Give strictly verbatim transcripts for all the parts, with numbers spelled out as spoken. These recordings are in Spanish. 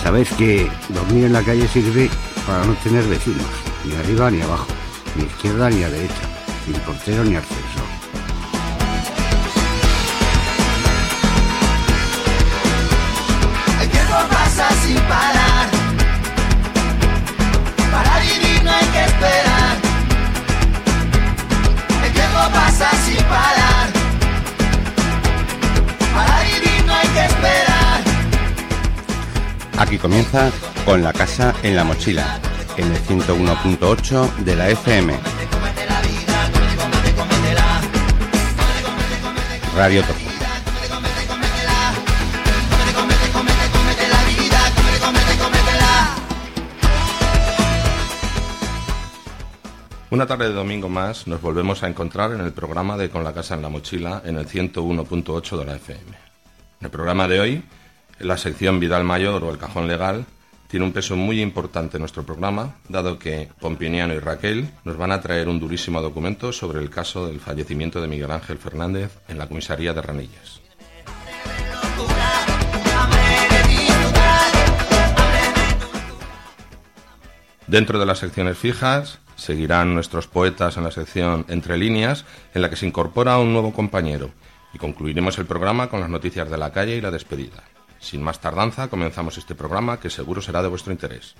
Sabéis que dormir en la calle sirve para no tener vecinos, ni arriba ni abajo, ni izquierda ni a derecha, ni portero ni ascensor. El tiempo pasa sin parar, para vivir no hay que esperar. El tiempo pasa sin parar, para vivir no hay que esperar. Aquí comienza Con la casa en la mochila, en el ciento uno punto ocho de la F M. Radio Topo. Una tarde de domingo más nos volvemos a encontrar en el programa de Con la casa en la mochila en el ciento uno punto ocho de la F M. En el programa de hoy, la sección Vidal Mayor o el cajón legal tiene un peso muy importante en nuestro programa, dado que Pompiniano y Raquel nos van a traer un durísimo documento sobre el caso del fallecimiento de Miguel Ángel Fernández en la comisaría de Ranillas. Dentro de las secciones fijas seguirán nuestros poetas en la sección Entre líneas, en la que se incorpora un nuevo compañero, y concluiremos el programa con las noticias de la calle y la despedida. Sin más tardanza, comenzamos este programa que seguro será de vuestro interés.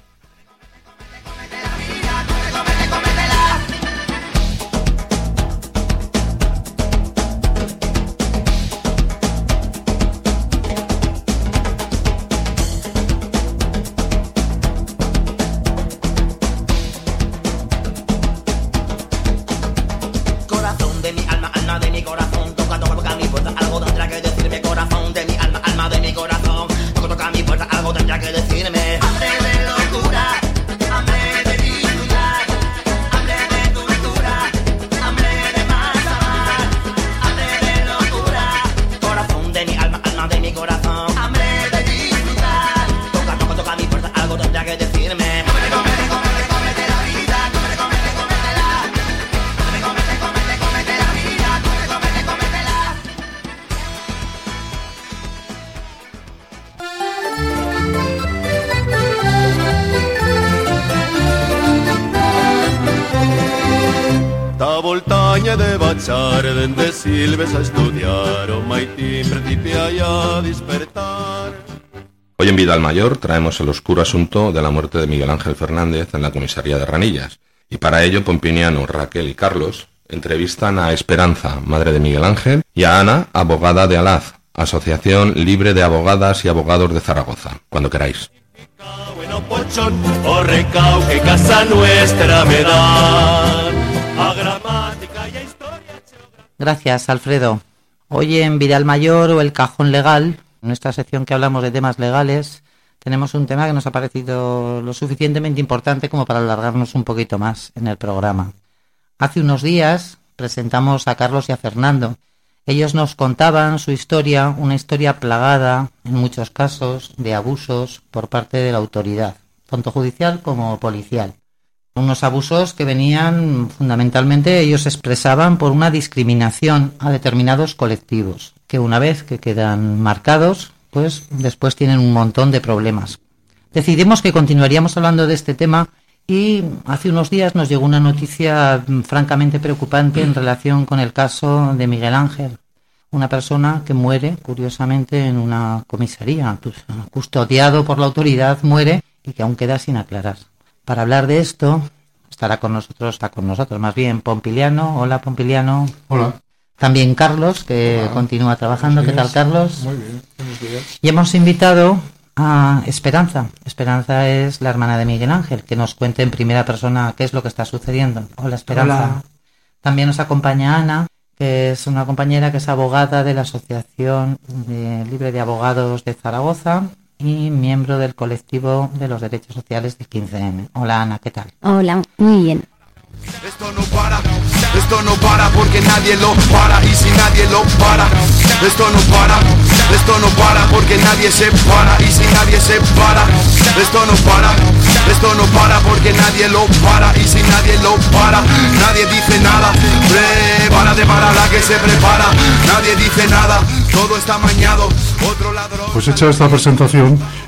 Corazón de mi alma, alma de mi corazón, toca, toca, toca mi puerta, algo tendrá que decirme. Corazón de mi alma, alma de mi corazón, toca, toca mi puerta, algo tendrá que decirme. Hambre de locura, hambre de disfrutar, hambre de cultura, hambre de más amar, hambre de locura. Corazón de mi alma, alma de mi corazón, hambre de disfrutar, toca, toca, toca mi puerta, algo tendrá que decirme. Cómete, cómete, cómete, cómete la vida, cómete, cómete, cómetela, cómete, cómete, cómete, cómete la vida, cómete, cómete, cómetela. Ta voltagna de baciare dende silves a estudiar o maitín principia ya a despertar. Hoy en Vidal Mayor traemos el oscuro asunto de la muerte de Miguel Ángel Fernández en la comisaría de Ranillas, y para ello Pompiniano, Raquel y Carlos entrevistan a Esperanza, madre de Miguel Ángel, y a Ana, abogada de Alaz, Asociación Libre de Abogadas y Abogados de Zaragoza. Cuando queráis. Bueno pochón, o recao que casa nuestra me da. A gramática y a historia. Gracias, Alfredo. Hoy en Vidal Mayor o el cajón legal, en esta sección que hablamos de temas legales, tenemos un tema que nos ha parecido lo suficientemente importante como para alargarnos un poquito más en el programa. Hace unos días presentamos a Carlos y a Fernando. Ellos nos contaban su historia, una historia plagada, en muchos casos, de abusos por parte de la autoridad, tanto judicial como policial. Unos abusos que venían, fundamentalmente, ellos expresaban por una discriminación a determinados colectivos, que una vez que quedan marcados, pues después tienen un montón de problemas. Decidimos que continuaríamos hablando de este tema y hace unos días nos llegó una noticia francamente preocupante en relación con el caso de Miguel Ángel, una persona que muere, curiosamente, en una comisaría, custodiado por la autoridad, muere y que aún queda sin aclarar. Para hablar de esto estará con nosotros, está con nosotros más bien Pompiliano. Hola, Pompiliano. Hola. También Carlos, que Hola. Continúa trabajando. ¿Qué tal, Carlos? Muy bien, buenos días. Y hemos invitado a Esperanza. Esperanza es la hermana de Miguel Ángel, que nos cuente en primera persona qué es lo que está sucediendo. Hola, Esperanza. Hola. También nos acompaña Ana, que es una compañera que es abogada de la Asociación de Libre de Abogados de Zaragoza y miembro del colectivo de los derechos sociales de quince eme. Hola, Ana, ¿qué tal? Hola, muy bien. Esto no para, esto no para porque nadie lo para. Y si nadie lo para, esto no para, esto no para porque nadie se para. Y si nadie se para, esto no para, esto no para porque nadie lo para. Y si nadie lo para, nadie dice nada. Prepárate para la que se prepara. Nadie dice nada, todo está amañado. Otro ladrón. Pues hecha esta presentación,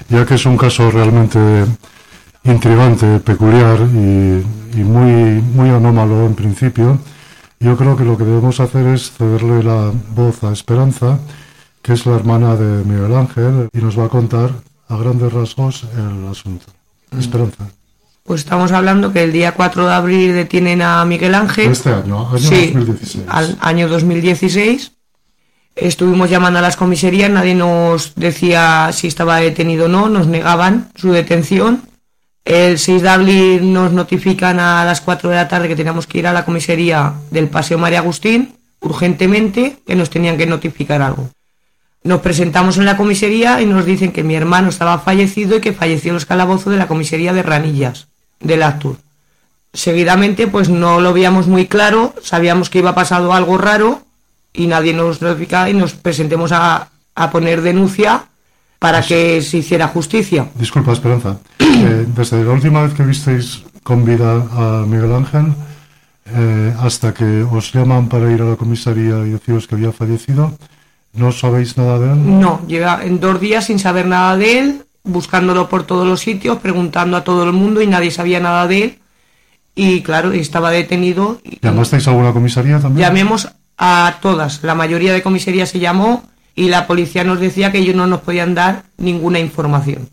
ya que es un caso realmente intrigante, peculiar y, y muy, muy anómalo en principio. Yo creo que lo que debemos hacer es cederle la voz a Esperanza, que es la hermana de Miguel Ángel, y nos va a contar a grandes rasgos el asunto. Mm. Esperanza. Pues estamos hablando que el día cuatro de abril detienen a Miguel Ángel. Este año, año sí, dos mil dieciséis. Al año dos mil dieciséis. Estuvimos llamando a las comisarías, nadie nos decía si estaba detenido o no, nos negaban su detención. El seis de abril nos notifican a las cuatro de la tarde que teníamos que ir a la comisaría del Paseo María Agustín, urgentemente, que nos tenían que notificar algo. Nos presentamos en la comisaría y nos dicen que mi hermano estaba fallecido y que falleció en los calabozos de la comisaría de Ranillas, del Actur. Seguidamente, pues no lo veíamos muy claro, sabíamos que iba pasado algo raro y nadie nos notificaba y nos presentemos a, a poner denuncia para que se hiciera justicia. Disculpa, Esperanza. Eh, desde la última vez que visteis con vida a Miguel Ángel, eh, hasta que os llaman para ir a la comisaría y deciros que había fallecido, ¿no sabéis nada de él? No, llega en dos días sin saber nada de él, buscándolo por todos los sitios, preguntando a todo el mundo y nadie sabía nada de él. Y claro, estaba detenido. ¿Llamasteis a alguna comisaría también? Llamemos a todas, la mayoría de comisarías se llamó y la policía nos decía que ellos no nos podían dar ninguna información.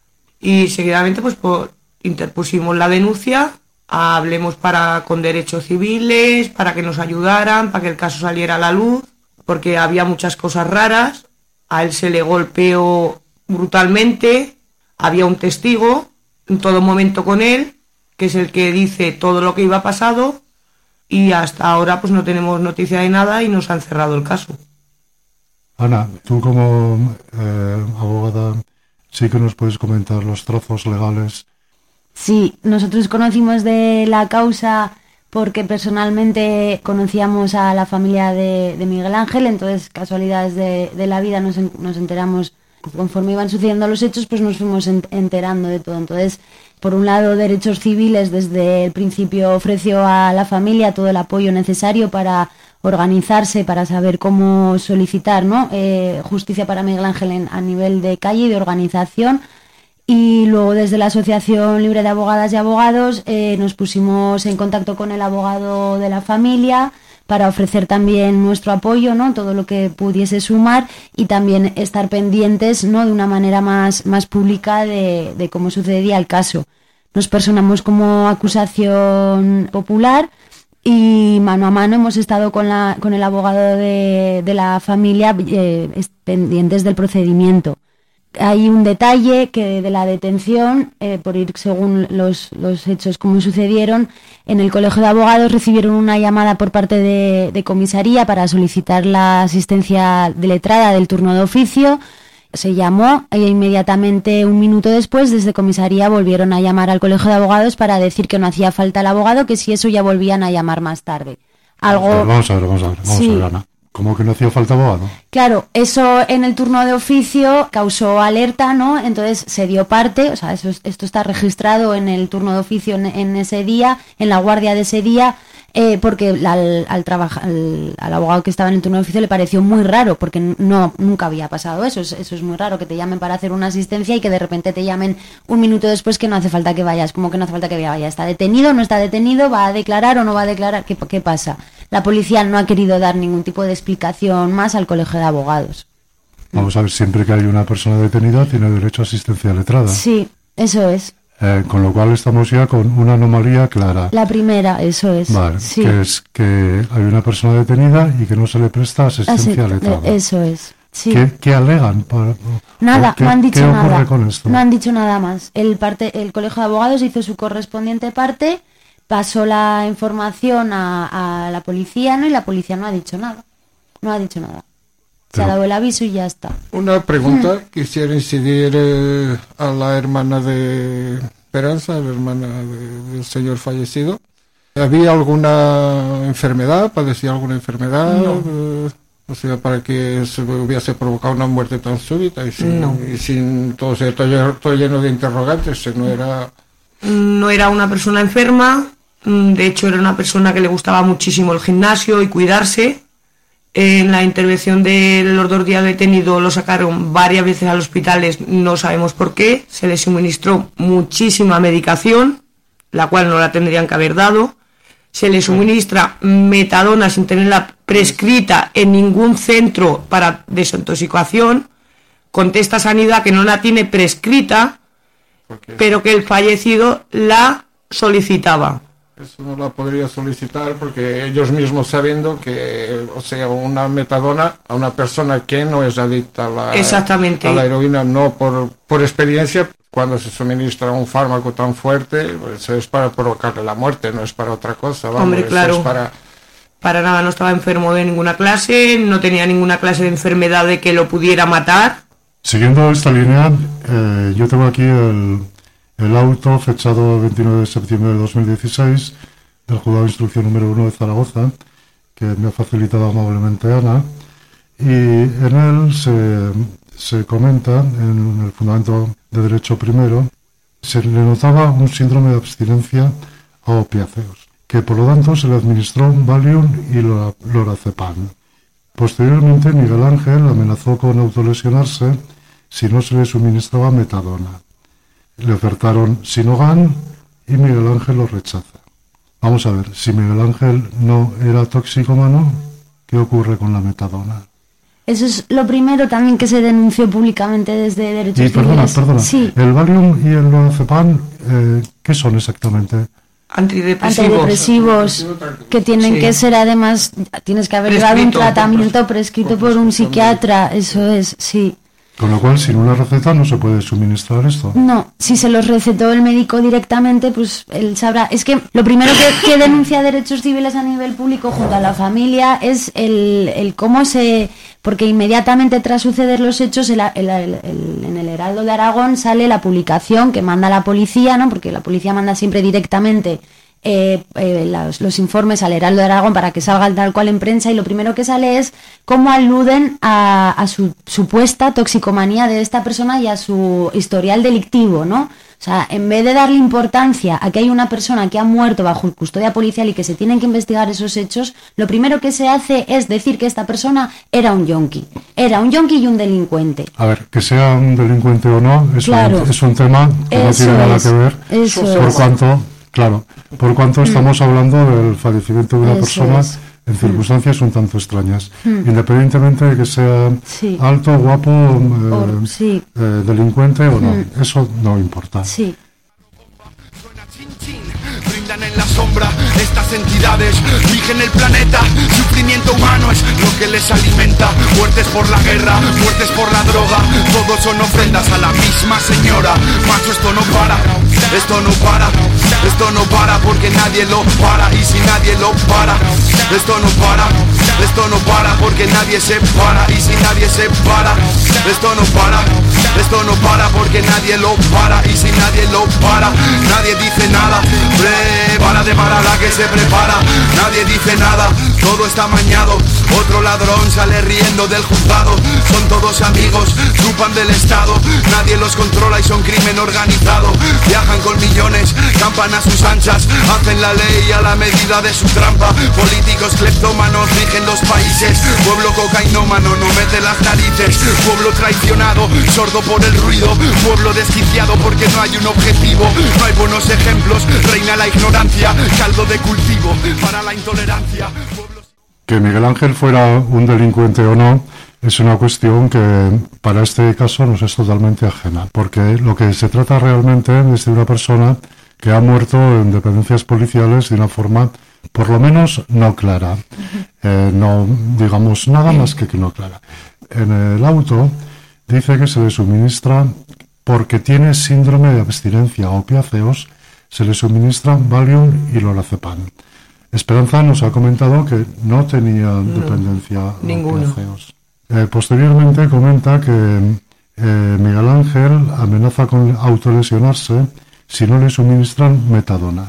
Y seguidamente pues por, interpusimos la denuncia, hablemos para con derechos civiles, para que nos ayudaran, para que el caso saliera a la luz, porque había muchas cosas raras, a él se le golpeó brutalmente, había un testigo en todo momento con él, que es el que dice todo lo que iba pasado, y hasta ahora pues no tenemos noticia de nada y nos han cerrado el caso. Ana, tú como eh, abogada, sí que nos puedes comentar los trazos legales. Sí, nosotros conocimos de la causa porque personalmente conocíamos a la familia de, de Miguel Ángel, entonces casualidades de, de la vida nos, nos enteramos, conforme iban sucediendo los hechos, pues nos fuimos enterando de todo. Entonces, por un lado, Derechos Civiles desde el principio ofreció a la familia todo el apoyo necesario para organizarse, para saber cómo solicitar, ¿no? eh, justicia para Miguel Ángel en, a nivel de calle y de organización. Y luego desde la Asociación Libre de Abogadas y Abogados eh, nos pusimos en contacto con el abogado de la familia para ofrecer también nuestro apoyo, ¿no? Todo lo que pudiese sumar y también estar pendientes, ¿no? De una manera más, más pública de, de cómo sucedía el caso. Nos personamos como acusación popular y mano a mano hemos estado con, la, con el abogado de, de la familia eh, pendientes del procedimiento. Hay un detalle que de la detención, eh, por ir según los, los hechos como sucedieron, en el Colegio de Abogados recibieron una llamada por parte de, de comisaría para solicitar la asistencia de letrada del turno de oficio. Se llamó e inmediatamente un minuto después desde comisaría volvieron a llamar al Colegio de Abogados para decir que no hacía falta el abogado, que si eso ya volvían a llamar más tarde. Algo... Vamos a ver, vamos a ver, vamos sí. a ver, Ana. ¿Cómo que no hacía falta abogado? Claro, eso en el turno de oficio causó alerta, ¿no? Entonces se dio parte, o sea, eso, esto está registrado en el turno de oficio en, en ese día, en la guardia de ese día, eh, porque al, al, trabaja, al, al abogado que estaba en el turno de oficio le pareció muy raro, porque no nunca había pasado eso. Eso es muy raro, que te llamen para hacer una asistencia y que de repente te llamen un minuto después que no hace falta que vayas. ¿Cómo que no hace falta que vayas? ¿Está detenido? ¿No está detenido? ¿Va a declarar o no va a declarar? ¿Qué, qué pasa? La policía no ha querido dar ningún tipo de explicación más al Colegio de Abogados. Vamos a ver, siempre que hay una persona detenida tiene derecho a asistencia letrada. Sí, eso es. Eh, con lo cual estamos ya con una anomalía clara. La primera, eso es. Vale, sí. Que es que hay una persona detenida y que no se le presta asistencia Así, letrada. Eso es. Sí. ¿Qué, qué alegan? Para, nada, qué, no han dicho ¿qué nada. ocurre con esto? No han dicho nada más. El, parte, el Colegio de Abogados hizo su correspondiente parte, pasó la información a, a la policía, ¿no? Y la policía no ha dicho nada. No ha dicho nada. Se ha dado el aviso y ya está. Una pregunta, mm. quisiera incidir eh, a la hermana de Esperanza, la hermana de, del señor fallecido. ¿Había alguna enfermedad? ¿Padecía alguna enfermedad? No. Eh, o sea, para que se hubiese provocado una muerte tan súbita y sin, no. y sin todo, todo, todo lleno de interrogantes. No era... no era una persona enferma, de hecho era una persona que le gustaba muchísimo el gimnasio y cuidarse. En la intervención de los dos días detenidos lo sacaron varias veces a los hospitales, no sabemos por qué. Se le suministró muchísima medicación, la cual no la tendrían que haber dado. Se le suministra metadona sin tenerla prescrita en ningún centro para desintoxicación. Contesta Sanidad que no la tiene prescrita, pero que el fallecido la solicitaba. Eso no la podría solicitar porque ellos mismos sabiendo que, o sea, una metadona a una persona que no es adicta a la, Exactamente. a la heroína, no por, por experiencia, cuando se suministra un fármaco tan fuerte, pues es para provocarle la muerte, no es para otra cosa. Vamos, Hombre, claro. Es para... para nada, no estaba enfermo de ninguna clase, no tenía ninguna clase de enfermedad de que lo pudiera matar. Siguiendo esta línea, eh, yo tengo aquí el... el auto fechado veintinueve de septiembre de dos mil dieciséis del Juzgado de Instrucción número uno de Zaragoza, que me ha facilitado amablemente Ana, y en él se, se comenta, en el fundamento de derecho primero, se le notaba un síndrome de abstinencia a opiáceos, que por lo tanto se le administró Valium y lorazepam. Posteriormente Miguel Ángel amenazó con autolesionarse si no se le suministraba metadona. Le ofertaron Sinogan y Miguel Ángel lo rechaza. Vamos a ver, si Miguel Ángel no era toxicómano, ¿qué ocurre con la metadona? Eso es lo primero también que se denunció públicamente desde Derechos Y perdona, Civiles. perdona, Sí. el Valium y el lorazepam, eh, ¿qué son exactamente? Antidepresivos. Antidepresivos que tienen Sí. que ser además, tienes que haber llevado un Prescrito, tratamiento prescrito por un psiquiatra, eso es, sí. Con lo cual, sin una receta no se puede suministrar esto. No, si se los recetó el médico directamente, pues él sabrá. Es que lo primero que, que denuncia Derechos Civiles a nivel público junto a la familia es el, el cómo se... Porque inmediatamente tras suceder los hechos, el, el, el, el, en el Heraldo de Aragón sale la publicación que manda la policía, ¿no? Porque la policía manda siempre directamente eh, eh, los, los informes al Heraldo de Aragón para que salgan tal cual en prensa, y lo primero que sale es cómo aluden a, a su supuesta toxicomanía de esta persona y a su historial delictivo, ¿no? O sea, en vez de darle importancia a que hay una persona que ha muerto bajo custodia policial y que se tienen que investigar esos hechos, lo primero que se hace es decir que esta persona era un yonki, era un yonki y un delincuente. A ver, que sea un delincuente o no, es, Claro. un, es un tema que no Eso tiene nada es, que ver, eso por es. cuanto, claro, por cuanto estamos hablando del fallecimiento de una Eso persona es. en circunstancias un tanto extrañas, Mm. independientemente de que sea Sí. alto, guapo, eh, Or- sí. eh, delincuente o no, Mm. eso no importa. Sí. Brindan en la sombra estas entidades, rigen el planeta, sufrimiento humano es lo que les alimenta, muertes por la guerra, muertes por la droga, todos son ofrendas a la misma señora. Macho, esto no para, esto no para, esto no para porque nadie lo para, y si nadie lo para, esto no para, esto no para porque nadie se para, y si nadie se para, esto no para, esto no para porque nadie lo para, y si nadie lo para, nadie dice nada. Prepárate para la que se prepara, nadie dice nada, todo está amañado. Otro ladrón sale riendo del juzgado, son todos amigos, chupan del Estado, nadie los controla y son crimen organizado. Viajan con millones, campan a sus anchas, hacen la ley a la medida de su trampa. Políticos cleptómanos rigen los países, pueblo cocainómano no mete las narices, pueblo traicionado, sordo por el ruido, pueblo desquiciado porque no hay un objetivo, no hay buenos ejemplos, reina la ignorancia, caldo de cultivo para la intolerancia. Que Miguel Ángel fuera un delincuente o no es una cuestión que para este caso nos es totalmente ajena, porque lo que se trata realmente es de una persona que ha muerto en dependencias policiales de una forma por lo menos no clara, eh, no digamos nada más que que no clara. En el auto dice que se le suministra, porque tiene síndrome de abstinencia a opiáceos, se le suministra Valium y lorazepam. Esperanza nos ha comentado que no tenía no, dependencia a opiáceos. Eh, posteriormente comenta que eh, Miguel Ángel amenaza con autolesionarse si no le suministran metadona,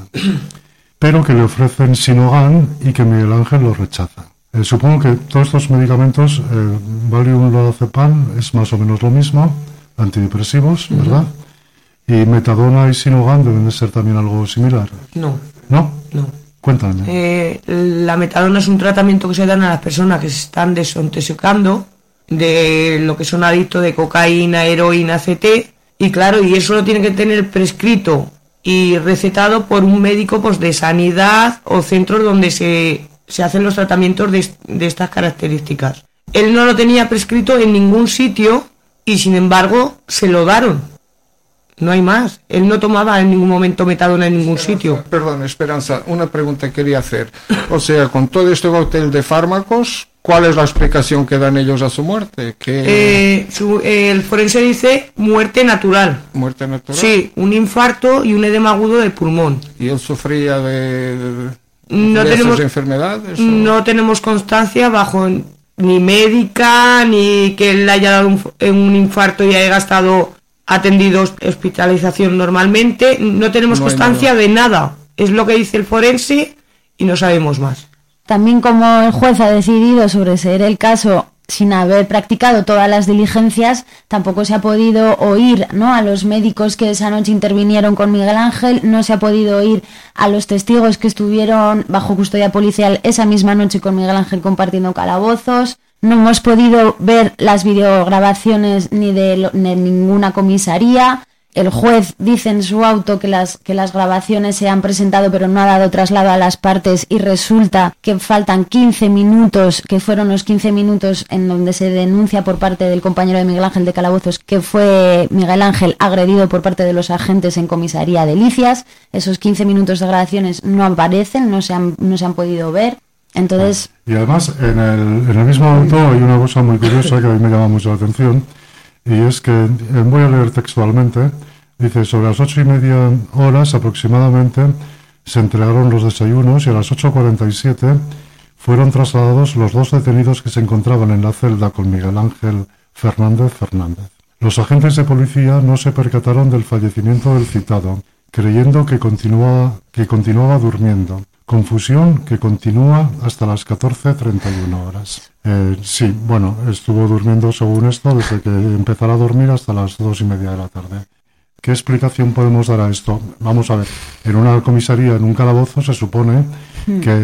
pero que le ofrecen Sinogan y que Miguel Ángel lo rechaza. Eh, supongo que todos estos medicamentos, eh, Valium, lorazepam, es más o menos lo mismo, antidepresivos, ¿verdad? Uh-huh. Y metadona y Sinogan deben de ser también algo similar. No. ¿No? No. Cuéntame. Eh, la metadona es un tratamiento que se dan a las personas que se están desintoxicando de lo que son adictos de cocaína, heroína, C T, y claro, y eso lo tiene que tener prescrito y recetado por un médico pues de sanidad o centros donde se, se hacen los tratamientos de, de estas características. Él no lo tenía prescrito en ningún sitio y sin embargo se lo daron. No hay más. Él no tomaba en ningún momento metadona en ningún Esperanza, sitio. Perdón, Esperanza, una pregunta quería hacer. O sea, con todo este cóctel de fármacos, ¿cuál es la explicación que dan ellos a su muerte? ¿Qué... Eh, su, eh, el forense dice muerte natural. ¿Muerte natural? Sí, un infarto y un edema agudo del pulmón. ¿Y él sufría de, de, No de tenemos, esas enfermedades? o- no tenemos constancia bajo ni médica, ni que él haya dado un, un infarto y haya estado atendido hospitalización normalmente. No tenemos No hay constancia nada. de nada. Es lo que dice el forense y no sabemos más. También como el juez ha decidido sobreseer el caso sin haber practicado todas las diligencias, tampoco se ha podido oír, ¿no?, a los médicos que esa noche intervinieron con Miguel Ángel, no se ha podido oír a los testigos que estuvieron bajo custodia policial esa misma noche con Miguel Ángel compartiendo calabozos. No hemos podido ver las videograbaciones ni de, lo- ni de ninguna comisaría. El juez dice en su auto que las, que las grabaciones se han presentado pero no ha dado traslado a las partes y resulta que faltan quince minutos, que fueron los quince minutos en donde se denuncia por parte del compañero de Miguel Ángel de Calabozos que fue Miguel Ángel agredido por parte de los agentes en comisaría de Licias. Esos quince minutos de grabaciones no aparecen, no se han, no se han podido ver. Entonces, Y además, en el, en el mismo auto hay una cosa muy curiosa que a mí me llama mucho la atención, y es que, eh, voy a leer textualmente, dice, sobre las ocho y media horas aproximadamente se entregaron los desayunos y a las ocho cuarenta y siete fueron trasladados los dos detenidos que se encontraban en la celda con Miguel Ángel Fernández Fernández. Los agentes de policía no se percataron del fallecimiento del citado, creyendo que continuaba, que continuaba durmiendo. Confusión que continúa hasta las catorce treinta y una horas. Eh, sí, bueno, estuvo durmiendo según esto desde que empezara a dormir hasta las dos y media de la tarde. ¿Qué explicación podemos dar a esto? Vamos a ver, en una comisaría, en un calabozo, se supone que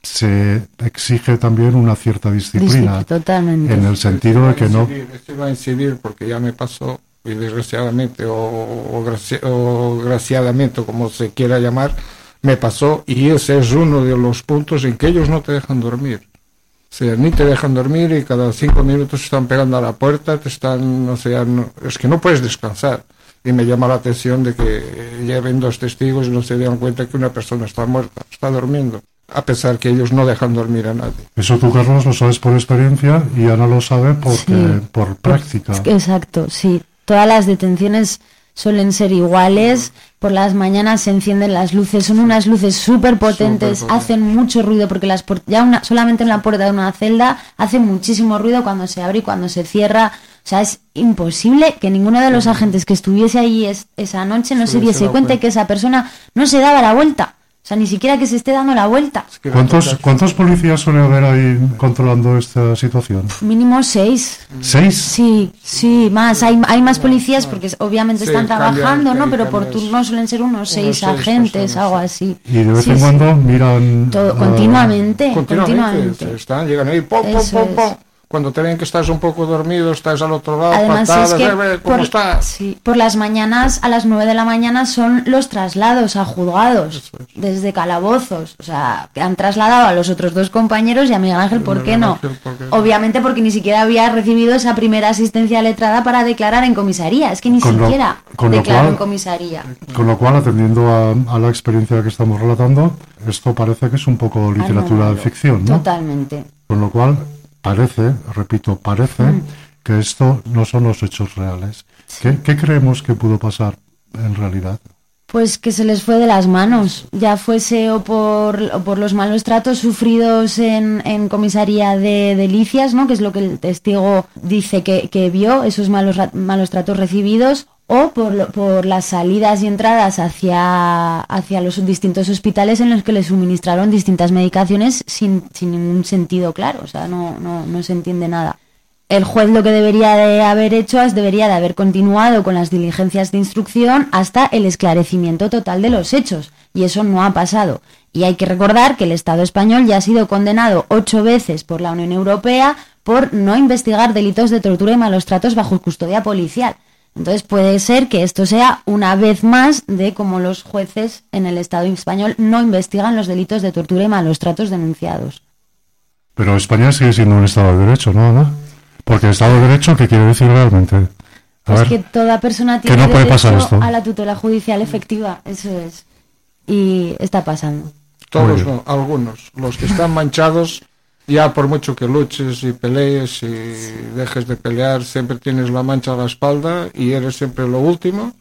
se exige también una cierta disciplina. Discipli- totalmente. En el sentido de que no... Esto iba a incidir porque ya me pasó, y desgraciadamente o, o, graci- o graciadamente, como se quiera llamar, me pasó, y ese es uno de los puntos en que ellos no te dejan dormir. O sea, ni te dejan dormir y cada cinco minutos están pegando a la puerta, te están, o sea, no- es que no puedes descansar. Y me llama la atención de que lleven dos testigos y no se dan cuenta que una persona está muerta, está durmiendo, a pesar que ellos no dejan dormir a nadie. Eso tú, Carlos, lo sabes por experiencia y Ana lo sabe porque, Sí. por práctica. Exacto, sí. Todas las detenciones suelen ser iguales. Por las mañanas se encienden las luces, son unas luces súper potentes, Superpotentes. hacen mucho ruido porque las puert- ya una, solamente en la puerta de una celda hace muchísimo ruido cuando se abre y cuando se cierra. O sea, es imposible que ninguno de los agentes que estuviese allí es- esa noche no Se se hubiese diese dado cuenta cuenta. que esa persona no se daba la vuelta. O sea, ni siquiera que se esté dando la vuelta. Es que ¿Cuántos, ¿Cuántos policías suele haber ahí controlando esta situación? Mínimo seis. ¿Seis? Sí, sí, más. Hay, hay más policías porque obviamente Sí, están cambian, trabajando, ¿no? cambian, Pero por cambian. turno suelen ser unos seis, seis agentes, personas, algo sí. así. Y de vez Sí, en sí. cuando miran... Todo, ah, continuamente, Continuamente, continuamente. están, llegan ahí, pom, pom, Eso pom, es. pom. Cuando te ven que estás un poco dormido, estás al otro lado, Además patadas, es que "Eh, eh, ¿cómo por, estás?". sí, por las mañanas, a las nueve de la mañana, son los traslados a juzgados desde calabozos. O sea, que han trasladado a los otros dos compañeros y a Miguel Ángel, ¿por qué Miguel no? Ángel, ¿por qué no? Obviamente porque ni siquiera había recibido esa primera asistencia letrada para declarar en comisaría. Es que ni Con lo- siquiera con lo declaró cual- en comisaría. Con lo cual, atendiendo a, a la experiencia que estamos relatando, esto parece que es un poco literatura de Anómalo. ficción, ¿no? Totalmente. Con lo cual, parece, repito, parece que esto no son los hechos reales. ¿Qué, qué creemos que pudo pasar en realidad? Pues que se les fue de las manos, ya fuese o por, o por los malos tratos sufridos en, en comisaría de Delicias, ¿no? Que es lo que el testigo dice que, que vio, esos malos, ra- malos tratos recibidos, o por, lo- por las salidas y entradas hacia, hacia los distintos hospitales en los que le suministraron distintas medicaciones sin, sin ningún sentido claro, o sea, no, no, no se entiende nada. El juez lo que debería de haber hecho es debería de haber continuado con las diligencias de instrucción hasta el esclarecimiento total de los hechos. y eso no ha pasado. Y hay que recordar que el Estado español ya ha sido condenado ocho veces por la Unión Europea por no investigar delitos de tortura y malos tratos bajo custodia policial. Entonces puede ser que esto sea una vez más de cómo los jueces en el Estado español no investigan los delitos de tortura y malos tratos denunciados. Pero España sigue siendo un Estado de Derecho, ¿no, Ana? Porque Estado de Derecho, ¿qué quiere decir realmente? A pues ver, que toda persona tiene no puede pasar derecho esto. a la tutela judicial efectiva, eso es. Y está pasando. Todos no, algunos. Los que están manchados, ya por mucho que luches y pelees y dejes de pelear, siempre tienes la mancha a la espalda y eres siempre lo último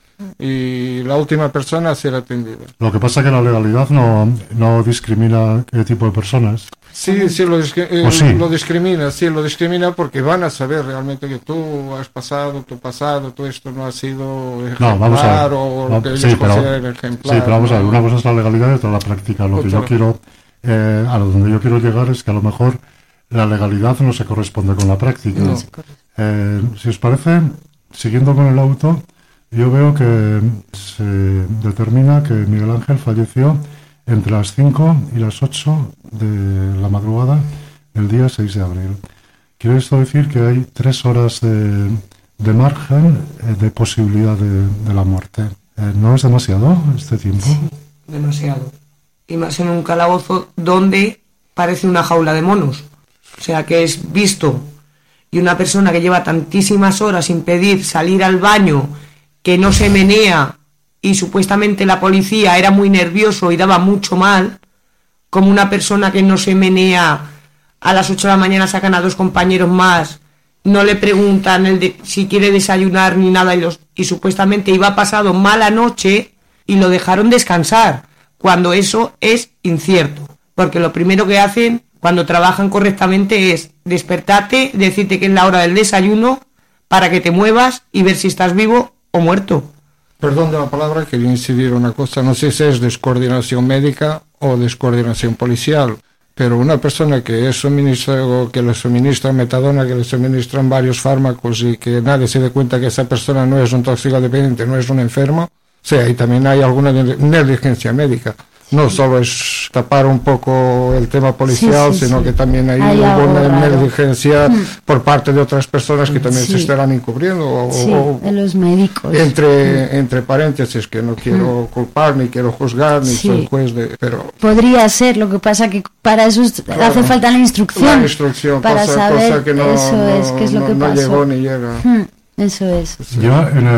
y la última persona a ser atendida. Lo que pasa es que la legalidad no, no discrimina qué tipo de personas. Sí, sí lo, discri- eh, sí? lo discrimina, sí, lo discrimina porque van a saber realmente que tú has pasado, tu pasado, tú esto no ha sido ejemplar No, vamos a ver. o No, lo que ellos sí, pero, consideren ejemplar. sí, pero vamos a ver, ¿no? una cosa es la legalidad y otra la práctica. Lo que Otra. yo quiero, eh, a lo donde yo quiero llegar es que a lo mejor la legalidad no se corresponde con la práctica. No. Eh, si os parece, siguiendo con el auto, yo veo que se determina que Miguel Ángel falleció entre las cinco y las ocho de la madrugada del día seis de abril. Quiere esto decir que hay tres horas de, de margen eh, de posibilidad de, de la muerte. Eh, ¿No es demasiado este tiempo? Sí, demasiado. Y más en un calabozo donde parece una jaula de monos. O sea, que es visto. Y una persona que lleva tantísimas horas sin pedir salir al baño, que no se menea, y supuestamente la policía era muy nervioso y daba mucho mal, como una persona que no se menea, a las ocho de la mañana sacan a dos compañeros más, no le preguntan el de, si quiere desayunar ni nada, y, los, y supuestamente iba pasado mala noche y lo dejaron descansar, cuando eso es incierto, porque lo primero que hacen cuando trabajan correctamente es despertarte, decirte que es la hora del desayuno para que te muevas y ver si estás vivo o muerto. Perdón de la palabra, quería incidir una cosa, no sé si es descoordinación médica o descoordinación policial, pero una persona que es suministra, o que le suministra metadona, que le suministran varios fármacos y que nadie se dé cuenta que esa persona no es un toxicodependiente, no es un enfermo, o sea, y también hay alguna negligencia médica. No solo es tapar un poco el tema policial, sí, sí, sino sí. que también hay, Hay alguna algo raro. negligencia Mm. por parte de otras personas que también Sí. se estarán encubriendo. O, Sí, o- de los médicos. entre, entre paréntesis, que no quiero culpar, ni quiero juzgar, ni Sí. soy juez de... Pero Podría ser, lo que pasa que para eso es- Claro. hace falta la instrucción. la instrucción, para cosa, saber cosa que no, eso es, no- qué es lo no- que no pasó. llegó ni llega. Hmm, eso es. Ya en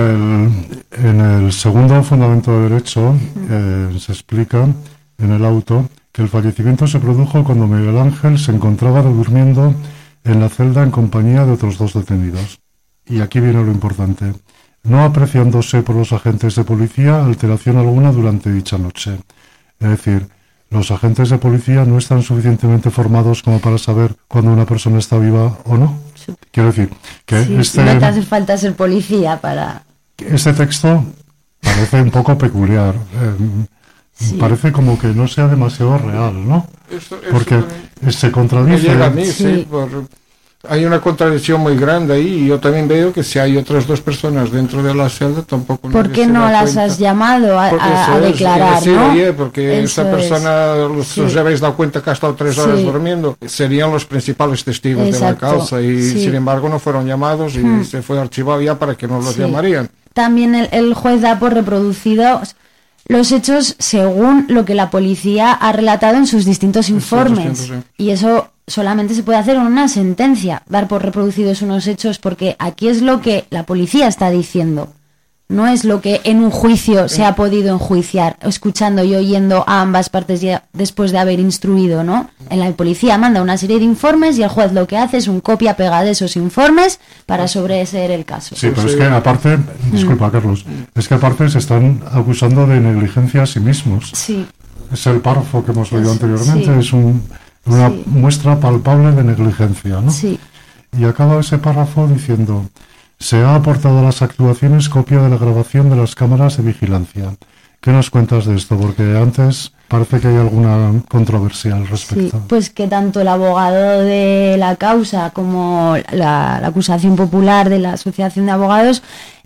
el, en el segundo fundamento de derecho eh, se explica en el auto que el fallecimiento se produjo cuando Miguel Ángel se encontraba durmiendo en la celda en compañía de otros dos detenidos. Y aquí viene lo importante. No apreciándose por los agentes de policía alteración alguna durante dicha noche. Es decir, los agentes de policía no están suficientemente formados como para saber cuando una persona está viva o no. Quiero decir que Sí, este... No te hace falta ser policía para... Este texto parece un poco peculiar. eh, Sí. Parece como que no sea demasiado real, ¿no? Eso- eso Porque se me contradice. llega a mí, sí, Sí. por- hay una contradicción muy grande ahí, y yo también veo que si hay otras dos personas dentro de la celda, tampoco ¿Por nadie qué se no da las cuenta. has llamado a, Porque a- eso a es, declarar, y decir, no? oye, porque Eso esa persona, es. los, Sí. os habéis dado cuenta que ha estado tres horas Sí. durmiendo, serían los principales testigos de Exacto. la causa, y Sí. sin embargo no fueron llamados y Hmm. se fue archivado ya para que no los Sí. llamarían. También el, el juez da por reproducidos los hechos según lo que la policía ha relatado en sus distintos informes. distintos, Y eso solamente se puede hacer en una sentencia, dar por reproducidos unos hechos, porque aquí es lo que la policía está diciendo. No es lo que en un juicio se ha podido enjuiciar, escuchando y oyendo a ambas partes ya después de haber instruido, ¿no? En la policía manda una serie de informes y el juez lo que hace es un copia-pega de esos informes para sobreseer el caso. Sí, pero es que aparte, disculpa Carlos, es que aparte se están acusando de negligencia a sí mismos. Sí. Es el párrafo que hemos leído Es- anteriormente, sí. es un- una Sí. muestra palpable de negligencia, ¿no? Sí. Y acaba ese párrafo diciendo: se ha aportado a las actuaciones copia de la grabación de las cámaras de vigilancia. ¿Qué nos cuentas de esto? Porque antes parece que hay alguna controversia al Sí, respecto. pues que tanto el abogado de la causa como la, la acusación popular de la Asociación de Abogados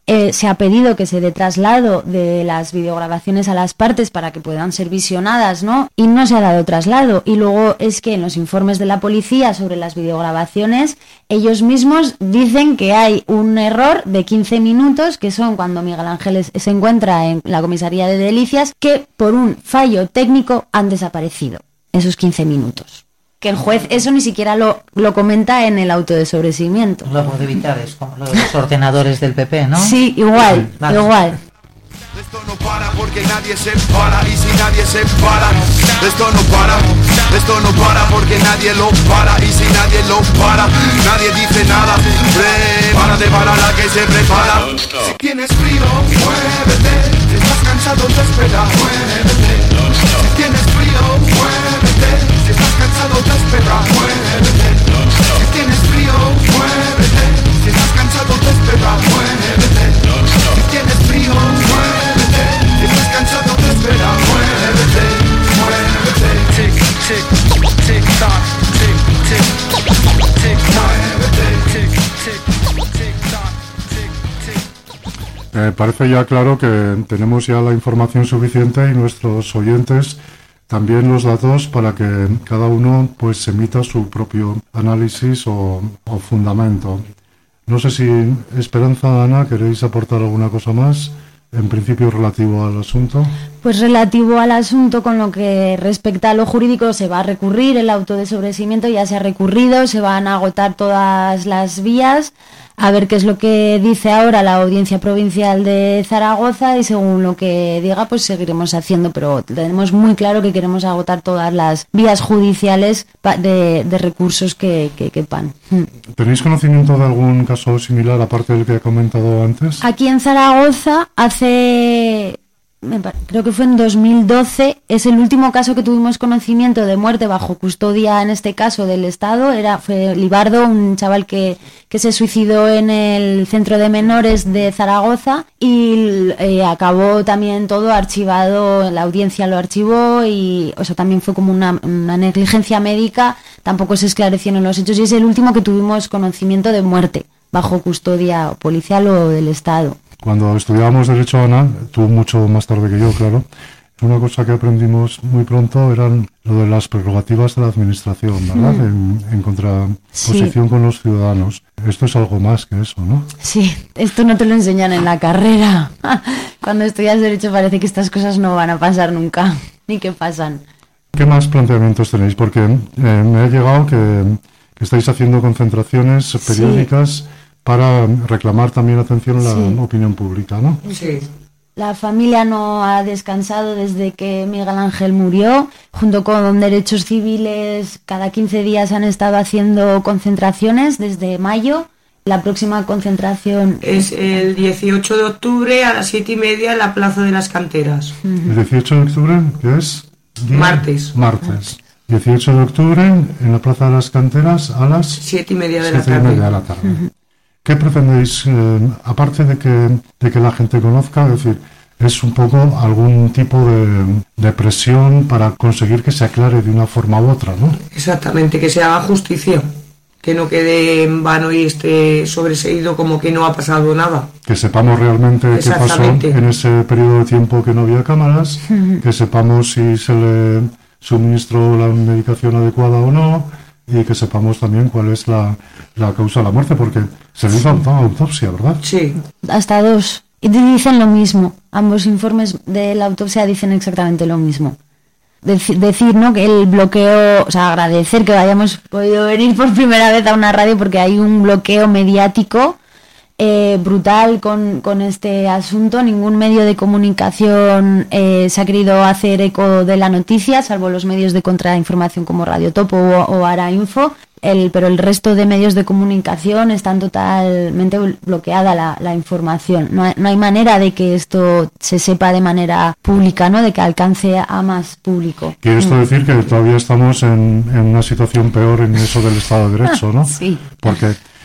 Eh, se ha pedido que se dé traslado de las videograbaciones a las partes para que puedan ser visionadas, ¿no? Y no se ha dado traslado. Y luego es que en los informes de la policía sobre las videograbaciones, ellos mismos dicen que hay un error de quince minutos, que son cuando Miguel Ángel se encuentra en la comisaría de Delicias, que por un fallo técnico han desaparecido esos quince minutos. Que el juez eso ni siquiera lo, lo comenta en el auto de sobreseimiento. Lo de evitar es como lo de los ordenadores del P P, ¿no? Sí, igual, sí, vale. igual. Esto no para porque nadie se para, y si nadie se para, esto no para, esto no para porque nadie lo para, y si nadie lo para, nadie dice nada. Prepárate para la que se prepara. Si tienes frío, muévete, si estás cansado te espera, muévete. Si tienes frío, muévete, si estás cansado te espera, muévete. Si tienes frío, muévete, si estás cansado te espera, muévete. Si tienes frío, muévete, si estás cansado te espera, muévete, muévete. Tic, tic, tic, toc, tic, tic, tic, muévete, tic, tic, tic, toc, tic, tic. Eh, parece ya claro que tenemos ya la información suficiente y nuestros oyentes también los datos para que cada uno pues emita su propio análisis o, o fundamento. No sé si Esperanza, Ana, ¿queréis aportar alguna cosa más? En principio relativo al asunto. Pues relativo al asunto, con lo que respecta a lo jurídico, se va a recurrir, el auto de sobreseimiento ya se ha recurrido, se van a agotar todas las vías, a ver qué es lo que dice ahora la Audiencia Provincial de Zaragoza, y según lo que diga pues seguiremos haciendo, pero tenemos muy claro que queremos agotar todas las vías judiciales de, de recursos que, que quepan. ¿Tenéis conocimiento de algún caso similar aparte del que he comentado antes? Aquí en Zaragoza hace... creo que fue en dos mil doce, es el último caso que tuvimos conocimiento de muerte bajo custodia, en este caso del Estado. Era fue Libardo, un chaval que, que se suicidó en el centro de menores de Zaragoza, y eh, acabó también todo archivado, la audiencia lo archivó, y o sea, también fue como una, una negligencia médica, tampoco se esclarecieron los hechos, y es el último que tuvimos conocimiento de muerte bajo custodia policial o del Estado. Cuando estudiábamos Derecho, Ana, tú mucho más tarde que yo, claro, una cosa que aprendimos muy pronto eran lo de las prerrogativas de la Administración, ¿verdad? Mm. En, en contraposición sí. con los ciudadanos. Esto es algo más que eso, ¿no? Sí, esto no te lo enseñan en la carrera. Cuando estudias Derecho parece que estas cosas no van a pasar nunca, ni que pasan. ¿Qué más planteamientos tenéis? Porque eh, me ha llegado que, que estáis haciendo concentraciones periódicas... Sí. para reclamar también atención a la sí. opinión pública, ¿no? Sí. La familia no ha descansado desde que Miguel Ángel murió. Junto con Derechos Civiles, cada quince días han estado haciendo concentraciones desde mayo. La próxima concentración es el dieciocho de octubre a las siete y media en la Plaza de las Canteras. Uh-huh. ¿El dieciocho de octubre, qué es? Día? Martes. Martes. dieciocho de octubre en la Plaza de las Canteras a las siete y media de siete la tarde. Y media de la tarde. Uh-huh. ¿Qué pretendéis, eh, aparte de que, de que la gente conozca, es decir, es un poco algún tipo de, de presión para conseguir que se aclare de una forma u otra, ¿no? Exactamente, que se haga justicia, que no quede en vano y esté sobreseído como que no ha pasado nada. Que sepamos realmente qué pasó en ese periodo de tiempo que no había cámaras, que sepamos si se le suministró la medicación adecuada o no, y que sepamos también cuál es la, la causa de la muerte, porque se le hizo autopsia, ¿verdad? Sí. Hasta dos. Y dicen lo mismo. Ambos informes de la autopsia dicen exactamente lo mismo. Dec- decir, ¿no?, que el bloqueo, o sea, agradecer que hayamos podido venir por primera vez a una radio, porque hay un bloqueo mediático eh, brutal con, con este asunto. Ningún medio de comunicación eh, se ha querido hacer eco de la noticia, salvo los medios de contrainformación como Radio Topo o, o Arainfo. El, pero el resto de medios de comunicación están totalmente bloqueada la, la información. No hay, no hay manera de que esto se sepa de manera pública, ¿no?, de que alcance a más público. Quiere esto decir que todavía estamos en, en una situación peor en eso del Estado de Derecho, ¿no? Sí. Porque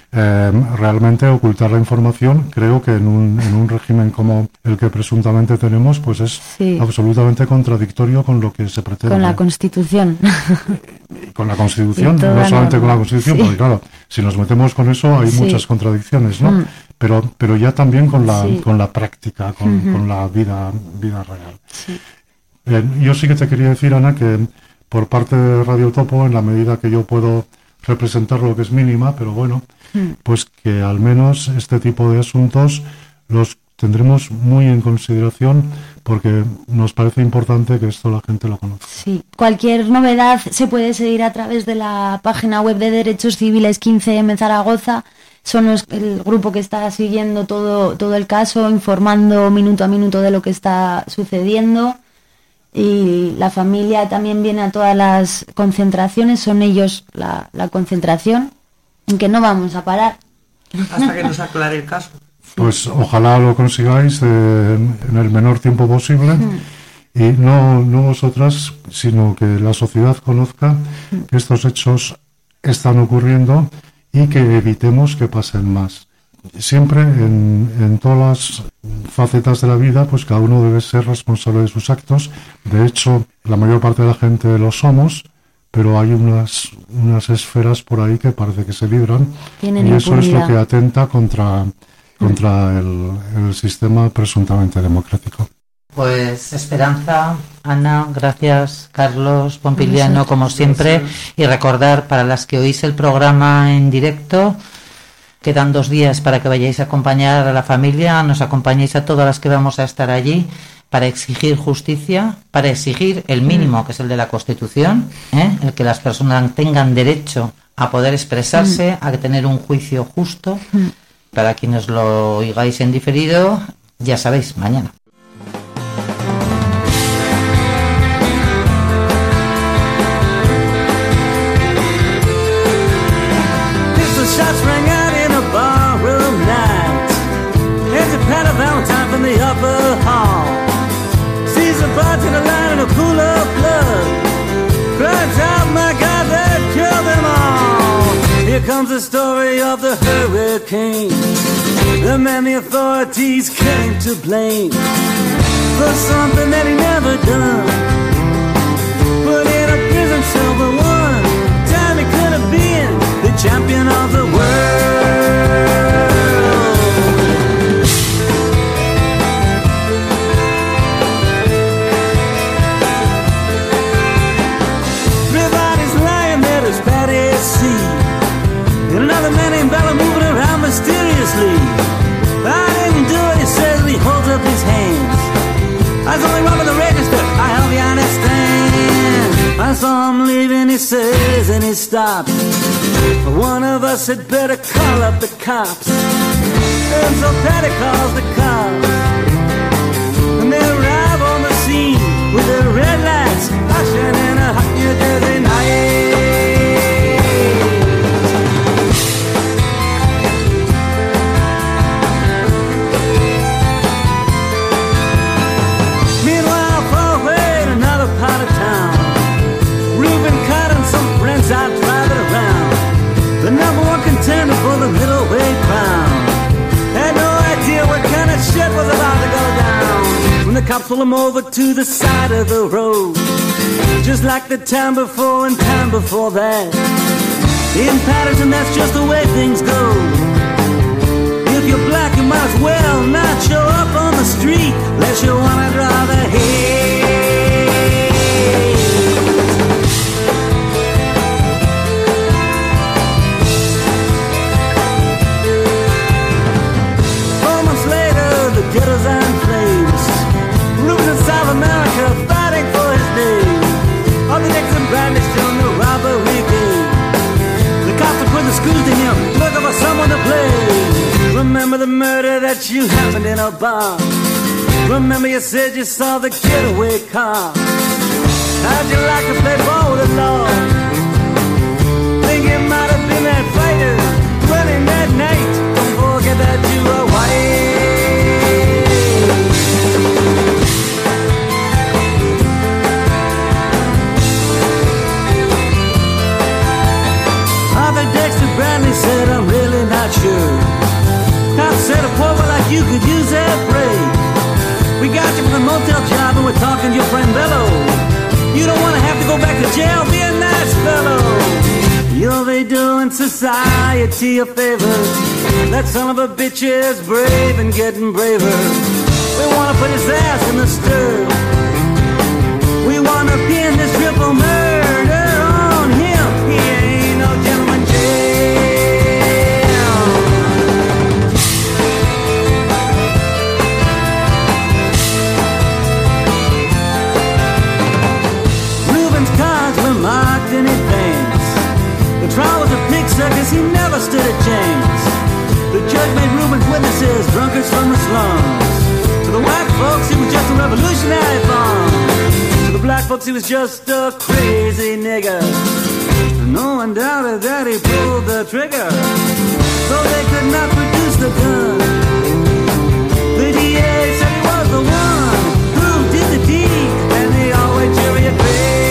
eh, realmente ocultar la información, creo que en un, en un régimen como el que presuntamente tenemos, pues es Sí. absolutamente contradictorio con lo que se pretende. Con la Constitución. Con la Constitución, Y toda no solamente norma. con la Constitución, Sí. porque claro, si nos metemos con eso hay Sí. muchas contradicciones, ¿no? Mm. Pero, pero ya también con la, Sí. con la práctica, con, Ujú. con la vida, vida real. Sí. Eh, yo sí que te quería decir, Ana, que por parte de Radio Topo, en la medida que yo puedo representar lo que es mínima, pero bueno, Mm. pues que al menos este tipo de asuntos los tendremos muy en consideración porque nos parece importante que esto la gente lo conozca. Sí. Cualquier novedad se puede seguir a través de la página web de Derechos Civiles quince eme Zaragoza. Son los- el grupo que está siguiendo todo, todo el caso, informando minuto a minuto de lo que está sucediendo. Y la familia también viene a todas las concentraciones, son ellos la, la concentración, en que no vamos a parar. Hasta que nos aclare el caso. Pues ojalá lo consigáis eh, en el menor tiempo posible y no, no vosotras, sino que la sociedad conozca que estos hechos están ocurriendo y que evitemos que pasen más. Siempre en, en todas las facetas de la vida, pues cada uno debe ser responsable de sus actos. De hecho, la mayor parte de la gente lo somos, pero hay unas, unas esferas por ahí que parece que se libran Tienen y eso es lo impunidad. que atenta contra, contra el, el sistema presuntamente democrático. Pues Esperanza, Ana, gracias, Carlos, Pompiliano, como siempre, y recordar para las que oís el programa en directo, quedan dos días para que vayáis a acompañar a la familia, nos acompañéis a todas las que vamos a estar allí para exigir justicia, para exigir el mínimo, que es el de la Constitución, ¿eh? El que las personas tengan derecho a poder expresarse, a tener un juicio justo. Para quienes lo oigáis en diferido, ya sabéis, mañana. Pistol shots rang out in a barroom night. As a pat of Valentine from the upper hall. Sees a bartender lying in a pool of blood. Cries out, my God, they killed them all. Here comes the story of the hurricane. The man the authorities came to blame for something that he never done. Put in a prison cell for one time he could have been the champion of the world. Everybody's lying there as Patty see. And another man named Bella moving around mysteriously. I didn't do it, he says, and he holds up his hands. I saw him robbing the register, I hope you understand. I saw him leaving, he says, and he stops. One of us had better call up the cops. And so Patty calls the cops. And they arrive on the scene with their red lights flashing in a hot New Jersey night. Meanwhile, far away in another part of town, Reuben Cott and some friends out driving around. The number one contender for the middleweight crown. Had no idea what kind of shit was about to go down. When the cops pull him over to the side of the road, just like the time before and time before that. In Patterson, that's just the way things go. If you're black, you might as well not show up on the street unless you wanna draw the hate. Four months later, the ghetto's in flames. Rubens in South America fighting for his name. All the Nixon Bradley still in the robbery game. The cops are putting the screws to him, looking for someone to blame. Remember the murder that you happened in a bar. Remember you said you saw the getaway car. How'd you like to play ball with the law? Think it might have been that fighter running that night. Don't forget that you were white. Arthur Dexter Bradley said I'm really not you could use that break. We got you from the motel job and we're talking to your friend Bello. You don't want to have to go back to jail, be a nice fellow. You'll be doing society a favor. That son of a bitch is brave and getting braver. We want to put his ass in the stir. We want to pin this triple murder on him. He ain't no gentleman jail. Reuben's cards were marked in advance. The trial was a pig circus, he never stood a chance. The judge made Reuben's witnesses drunkards from the slums. To the white folks, he was just a revolutionary bomb. To the black folks, he was just a crazy nigger. No one doubted that he pulled the trigger, so they could not produce the gun. The D A said he was the one who did the deed, and the all-white jury agreed.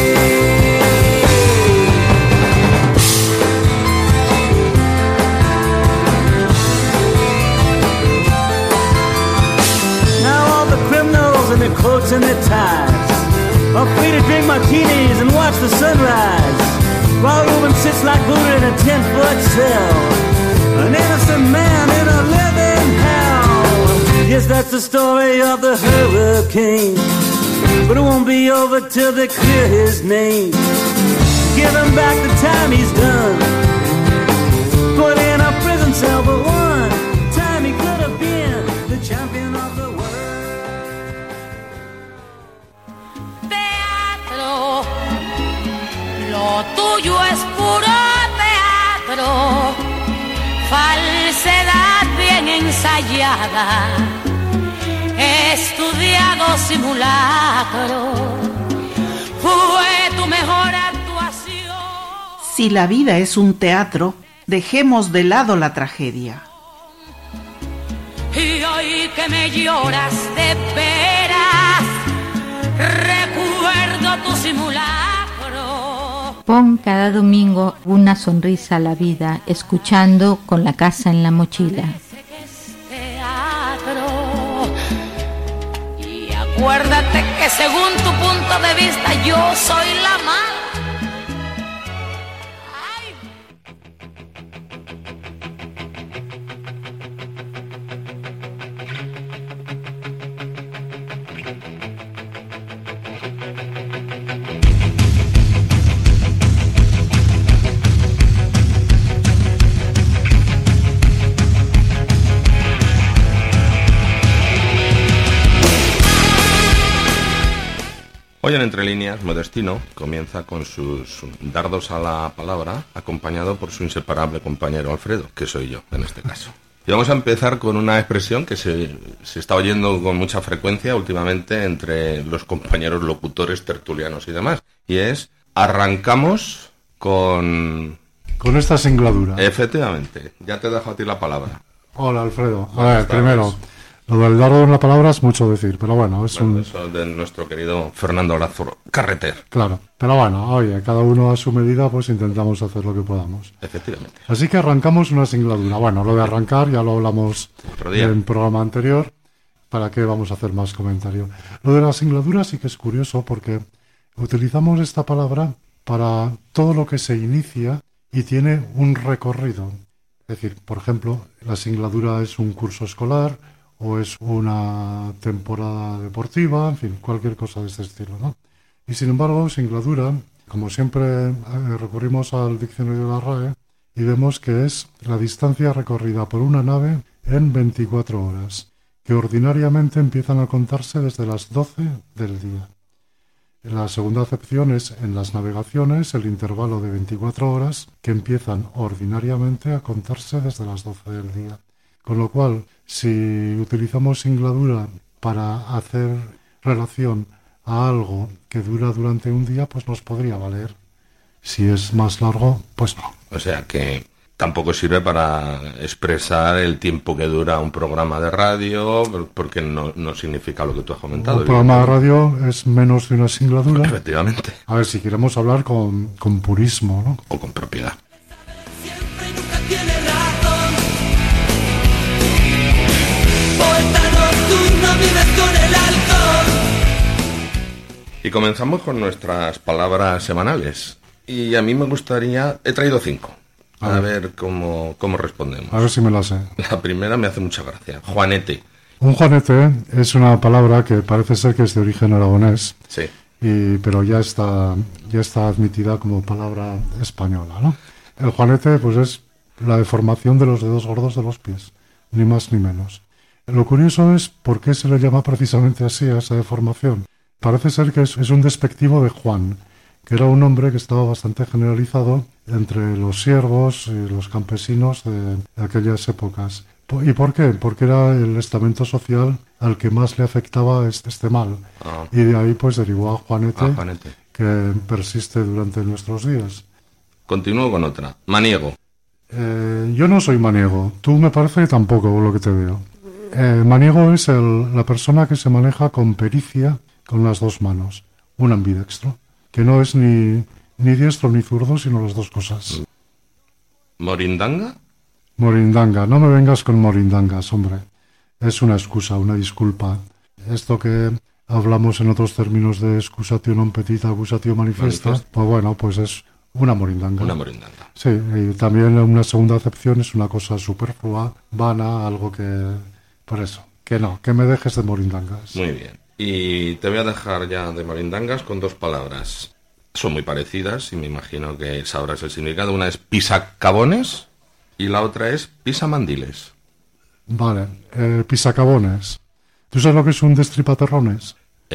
And their coats and their ties are free to drink martinis and watch the sunrise, while Reuben sits like Buddha in a ten-foot cell, an innocent man in a living hell. Yes, that's the story of the hurricane, but it won't be over till they clear his name. Give him back the time he's done, put in a prison cell, but one time he could have been the champion of the world. Lo tuyo es puro teatro, falsedad bien ensayada, estudiado simulacro, fue tu mejor actuación. Si la vida es un teatro, dejemos de lado la tragedia. Y hoy que me lloras de veras, recuerdo tu simulacro. Pon cada domingo una sonrisa a la vida, escuchando Con la casa en la mochila. Y acuérdate que según tu punto de vista yo soy la mala. Hoy en Entre Líneas, Modestino comienza con sus dardos a la palabra, acompañado por su inseparable compañero Alfredo, que soy yo en este caso. Y vamos a empezar con una expresión que se, se está oyendo con mucha frecuencia últimamente entre los compañeros locutores, tertulianos y demás, y es arrancamos con... Con esta singladura. Efectivamente, ya te dejo a ti la palabra. Hola, Alfredo. A ver, primero... Lo del dardo en la palabra es mucho decir, pero bueno, es bueno, un... Eso de nuestro querido Fernando Lázaro Carreter. Claro, pero bueno, oye, cada uno a su medida, pues intentamos hacer lo que podamos. Efectivamente. Así que arrancamos una singladura. Bueno, lo de arrancar ya lo hablamos en el programa anterior. ¿Para qué vamos a hacer más comentario? Lo de la singladura sí que es curioso porque utilizamos esta palabra para todo lo que se inicia y tiene un recorrido. Es decir, por ejemplo, la singladura es un curso escolar, o es una temporada deportiva, en fin, cualquier cosa de este estilo, ¿no? Y sin embargo, singladura, como siempre eh, recurrimos al diccionario de la R A E y vemos que es la distancia recorrida por una nave en veinticuatro horas, que ordinariamente empiezan a contarse desde las doce del día. La segunda acepción es en las navegaciones el intervalo de veinticuatro horas que empiezan ordinariamente a contarse desde las doce del día. Con lo cual, si utilizamos singladura para hacer relación a algo que dura durante un día, pues nos podría valer. Si es más largo, pues no. O sea que tampoco sirve para expresar el tiempo que dura un programa de radio, porque no, no significa lo que tú has comentado. Un programa de radio es menos de una singladura. Efectivamente. A ver, si queremos hablar con, con purismo, ¿no? O con propiedad. Voy nocturno vives con el alcohol. Y comenzamos con nuestras palabras semanales. Y a mí me gustaría... He traído cinco. A, a ver, ver cómo, cómo respondemos. A ver si me la sé. La primera me hace mucha gracia. Juanete. Un juanete es una palabra que parece ser que es de origen aragonés. Sí. Y, pero ya está, ya está admitida como palabra española, ¿no? El juanete, pues es la deformación de los dedos gordos de los pies. Ni más ni menos. Lo curioso es por qué se le llama precisamente así a esa deformación. Parece ser que es, es un despectivo de Juan, que era un hombre que estaba bastante generalizado entre los siervos y los campesinos de aquellas épocas. ¿Y por qué? Porque era el estamento social al que más le afectaba este, este mal. Ah. Y de ahí pues derivó a Juanete, ah, Juanete, que persiste durante nuestros días. Continúo con otra. Maniego. Eh, yo no soy maniego. Tú me parece que tampoco, por lo que te veo. Eh, maniego es el, la persona que se maneja con pericia con las dos manos. Un ambidextro. Que no es ni, ni diestro ni zurdo, sino las dos cosas. ¿Morindanga? Morindanga. No me vengas con morindangas, hombre. Es una excusa, una disculpa. Esto que hablamos en otros términos de excusatio non petita, accusatio manifesta, manifesta, pues bueno, pues es una morindanga. Una morindanga. Sí, y también una segunda acepción es una cosa superflua, vana, algo que... Por eso, que no, que me dejes de morindangas. Muy bien. Y te voy a dejar ya de morindangas con dos palabras. Son muy parecidas y me imagino que sabrás el significado. Una es pisacabones y la otra es pisamandiles. Vale, eh, pisacabones. ¿Tú sabes lo que es un destripaterrones?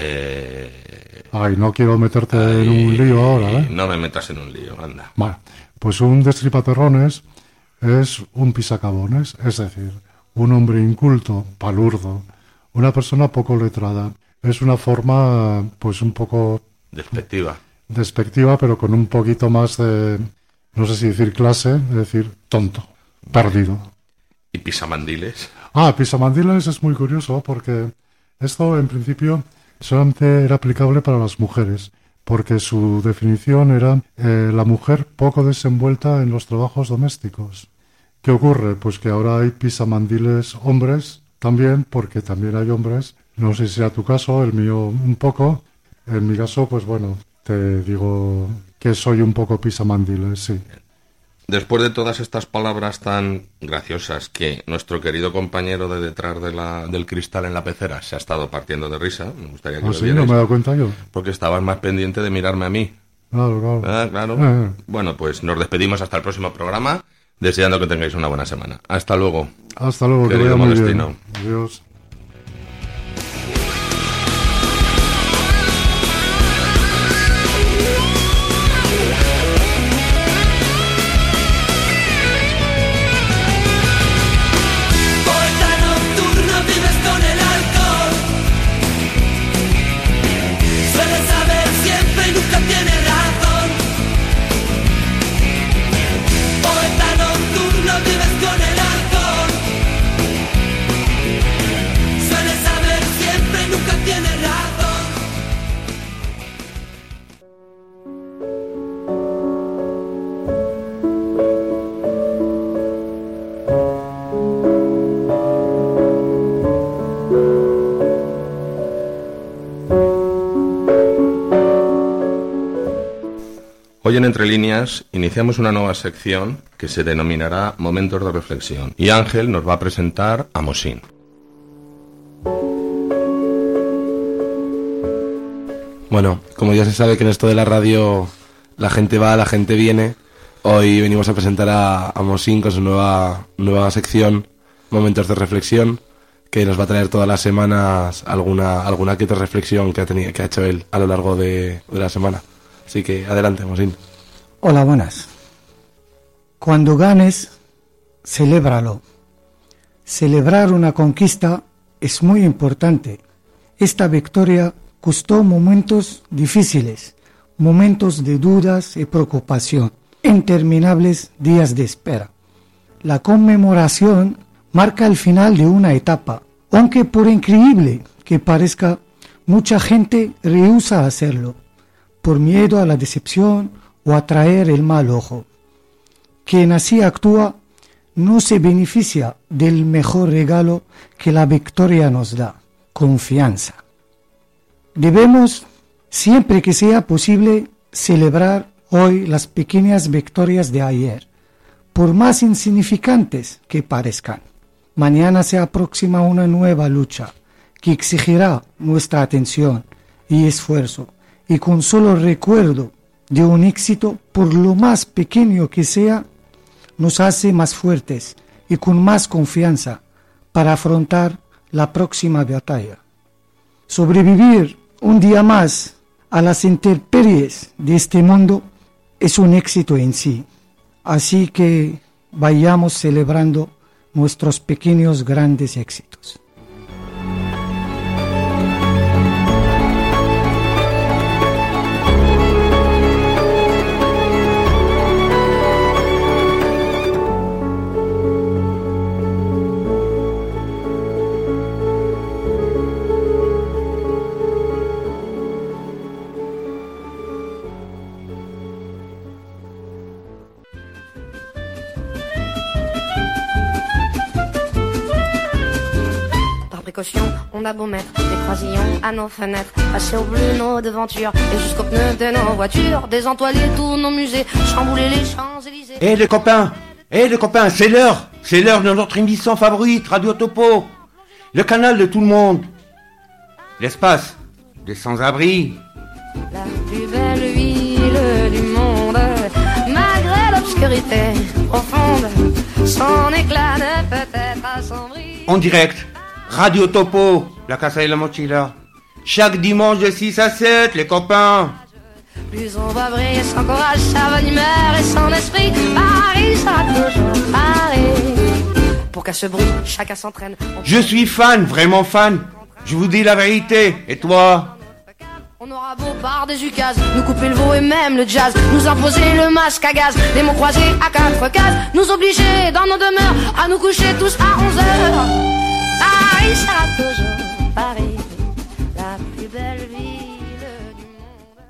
Eh... Ay, no quiero meterte Ay, en un lío ahora, ¿eh? No me metas en un lío, anda. Vale, pues un destripaterrones es un pisacabones, es decir, un hombre inculto, palurdo, una persona poco letrada. Es una forma, pues un poco... Despectiva. Despectiva, pero con un poquito más de, no sé si decir clase, es decir, tonto, perdido. ¿Y pisamandiles? Ah, pisamandiles es muy curioso porque esto en principio solamente era aplicable para las mujeres, porque su definición era eh, la mujer poco desenvuelta en los trabajos domésticos. ¿Qué ocurre? Pues que ahora hay pisamandiles hombres también, porque también hay hombres, no sé si sea tu caso, el mío un poco, en mi caso, pues bueno, te digo que soy un poco pisamandiles, sí. Después de todas estas palabras tan graciosas que nuestro querido compañero de detrás de la, del cristal en la pecera se ha estado partiendo de risa, me gustaría que ¿Ah, lo sí? vierais, No me he dado cuenta yo. Porque estabas más pendiente de mirarme a mí. Claro, claro. Ah, claro. Eh. Bueno, pues nos despedimos hasta el próximo programa, deseando que tengáis una buena semana. Hasta luego. Hasta luego, que vaya muy bien. Adiós. Hoy en Entre Líneas iniciamos una nueva sección que se denominará Momentos de Reflexión y Ángel nos va a presentar a Mosín. Bueno, como ya se sabe que en esto de la radio la gente va, la gente viene, hoy venimos a presentar a, a Mosín con su nueva, nueva sección Momentos de Reflexión, que nos va a traer todas las semanas alguna, alguna que otra reflexión que ha, tenido, que ha hecho él a lo largo de, de la semana. Así que adelante, Mosín. Hola, buenas. Cuando ganes, celébralo. Celebrar una conquista es muy importante. Esta victoria costó momentos difíciles, momentos de dudas y preocupación, interminables días de espera. La conmemoración marca el final de una etapa, aunque por increíble que parezca, mucha gente rehúsa hacerlo, por miedo a la decepción o a traer el mal ojo. Quien así actúa no se beneficia del mejor regalo que la victoria nos da, confianza. Debemos, siempre que sea posible, celebrar hoy las pequeñas victorias de ayer, por más insignificantes que parezcan. Mañana se aproxima una nueva lucha que exigirá nuestra atención y esfuerzo, y con solo recuerdo de un éxito, por lo más pequeño que sea, nos hace más fuertes y con más confianza para afrontar la próxima batalla. Sobrevivir un día más a las intemperies de este mundo es un éxito en sí. Así que vayamos celebrando nuestros pequeños grandes éxitos. On a beau mettre des croisillons à nos fenêtres, passer au bleu nos devantures et jusqu'aux pneus de nos voitures, désentoiler tous nos musées, chambouler les Champs-Élysées. Eh hey, les copains, eh hey, les copains, c'est l'heure, c'est l'heure de notre émission favorite, Radio Topo, le canal de tout le monde, l'espace des sans-abri. La plus belle ville du monde, malgré l'obscurité profonde, son éclat ne peut être assombri. En direct, Radio Topo, la Casa de la Mochila. Chaque dimanche de six à sept, les copains. Plus on va briller son courage, sa bonne humeur et son esprit, Paris sera toujours Paris. Pour qu'à ce bruit, chacun s'entraîne. Je suis fan, vraiment fan. Je vous dis la vérité. Et toi? On aura beau par des ukases, nous couper le veau et même le jazz, nous imposer le masque à gaz, des mots croisés à quatre cases, nous obliger dans nos demeures à nous coucher tous à onze heures. Paris sera toujours Paris, la plus belle ville du monde.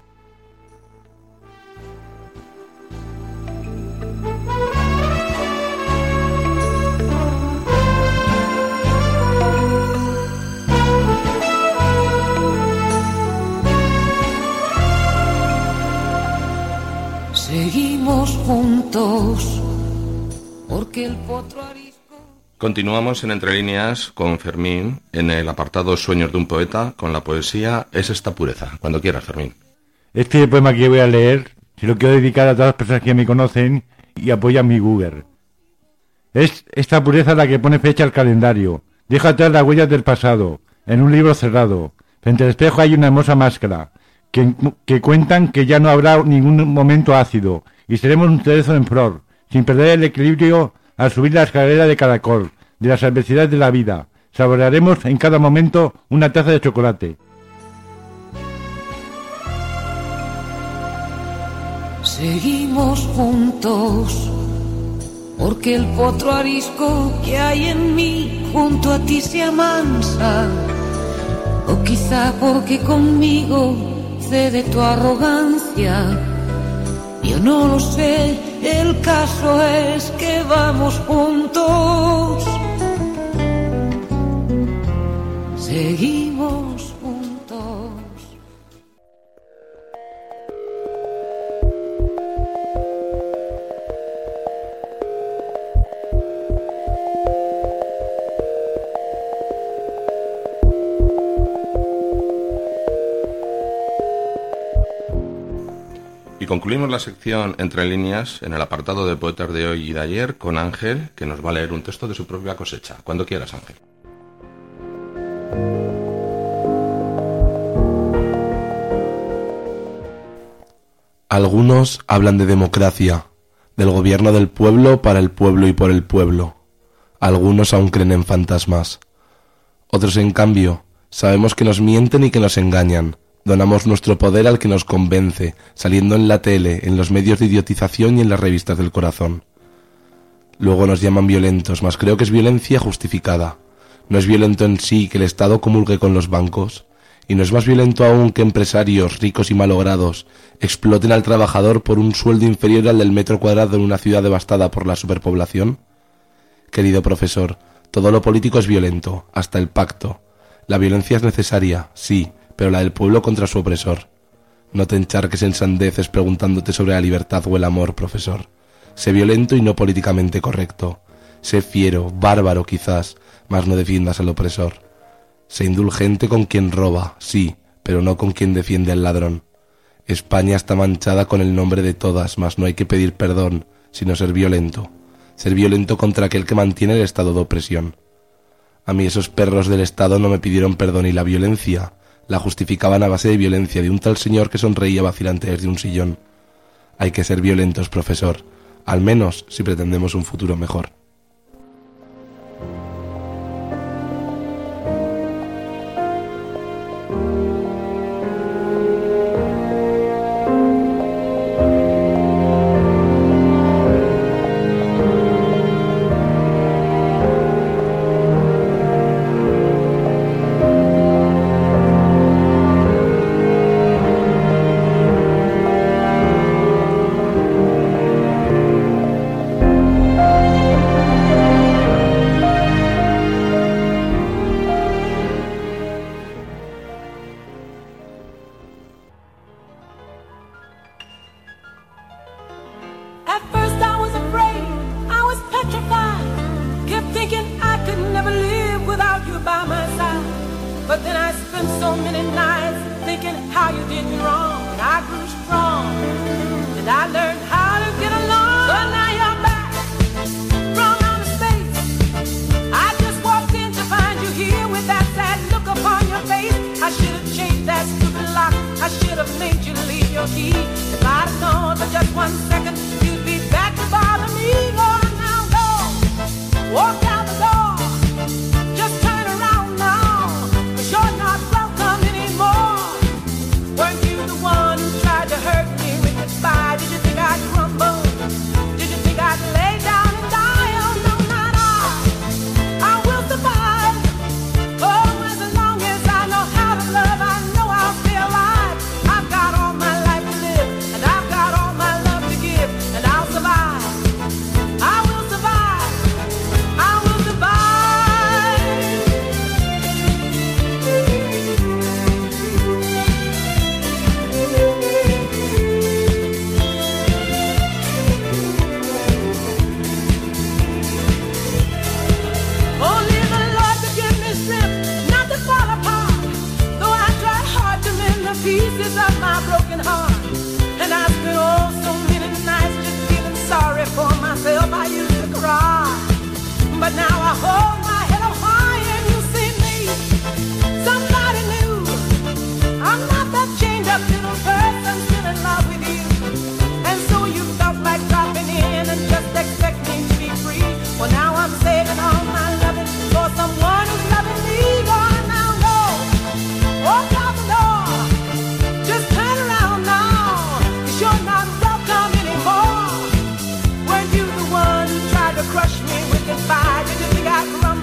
Seguimos juntos, porque el potro arisco... Continuamos en Entre Líneas con Fermín en el apartado Sueños de un poeta con la poesía Es esta pureza. Cuando quieras, Fermín. Este poema que voy a leer se lo quiero dedicar a todas las personas que me conocen y apoyan mi Google. Es esta pureza la que pone fecha al calendario. Deja atrás las huellas del pasado, en un libro cerrado. Frente al espejo hay una hermosa máscara, que, que cuentan que ya no habrá ningún momento ácido, y seremos un cerezo en flor, sin perder el equilibrio al subir la escalera de caracol, de las adversidades de la vida. Saborearemos en cada momento una taza de chocolate. Seguimos juntos, porque el potro arisco que hay en mí junto a ti se amansa, o quizá porque conmigo cede tu arrogancia. Yo no lo sé, el caso es que vamos juntos. Seguimos juntos. Y concluimos la sección Entre Líneas en el apartado de poetas de hoy y de ayer con Ángel, que nos va a leer un texto de su propia cosecha. Cuando quieras, Ángel. Algunos hablan de democracia, del gobierno del pueblo para el pueblo y por el pueblo. Algunos aún creen en fantasmas. Otros, en cambio, sabemos que nos mienten y que nos engañan. Donamos nuestro poder al que nos convence, saliendo en la tele, en los medios de idiotización y en las revistas del corazón. Luego nos llaman violentos, mas creo que es violencia justificada. No es violento en sí que el Estado comulgue con los bancos, y no es más violento aún que empresarios ricos y malogrados exploten al trabajador por un sueldo inferior al del metro cuadrado en una ciudad devastada por la superpoblación. Querido profesor, todo lo político es violento, hasta el pacto. La violencia es necesaria, sí, pero la del pueblo contra su opresor. No te encharques en sandeces preguntándote sobre la libertad o el amor, profesor. Sé violento y no políticamente correcto. Sé fiero, bárbaro quizás, mas no defiendas al opresor. Sé indulgente con quien roba, sí, pero no con quien defiende al ladrón. España está manchada con el nombre de todas, mas no hay que pedir perdón, sino ser violento. Ser violento contra aquel que mantiene el estado de opresión. A mí esos perros del Estado no me pidieron perdón y la violencia la justificaban a base de violencia de un tal señor que sonreía vacilante desde un sillón. Hay que ser violentos, profesor, al menos si pretendemos un futuro mejor. Crush me with goodbye. Did you think I'd crumble?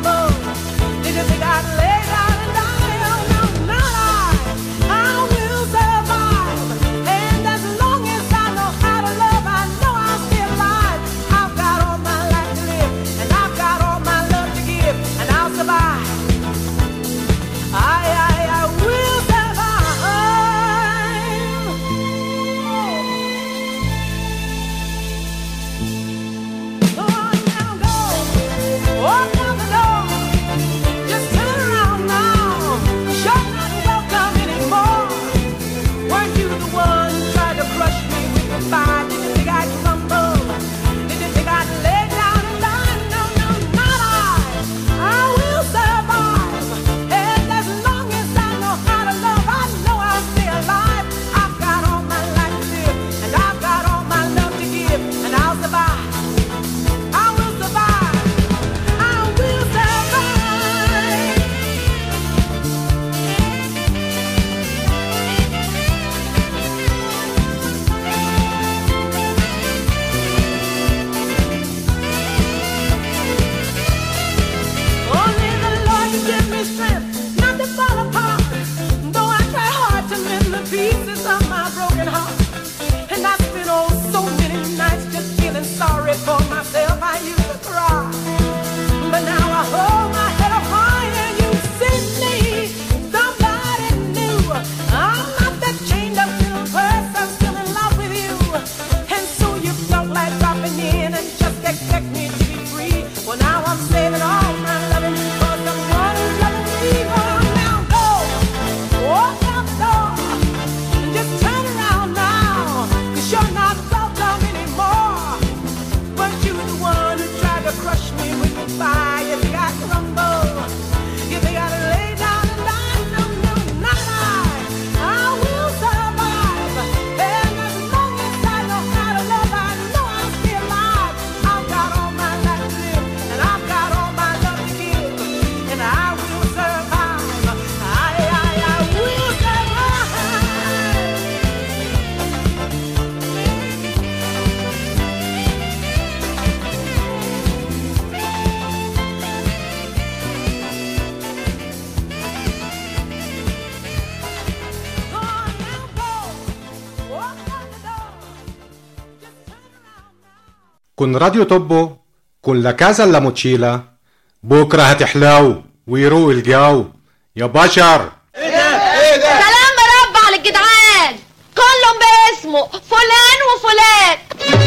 con Radio Topo, con la casa en la mochila. بكرة هتحلو ويروق الجو يا بشر. سلام مربع للجدعان كلهم باسمه فلان وفلان.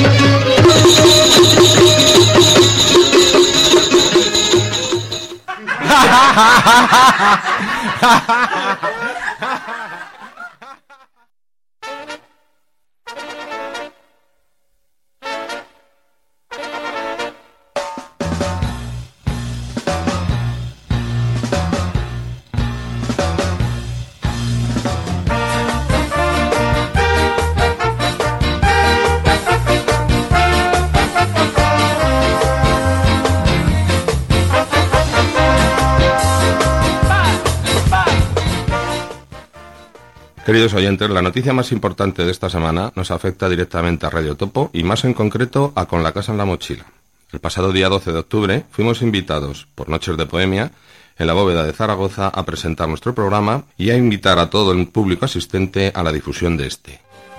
Queridos oyentes, la noticia más importante de esta semana nos afecta directamente a Radio Topo y más en concreto a Con la Casa en la Mochila. El pasado día doce de octubre fuimos invitados por Noches de Bohemia en la Bóveda de Zaragoza a presentar nuestro programa y a invitar a todo el público asistente a la difusión de este.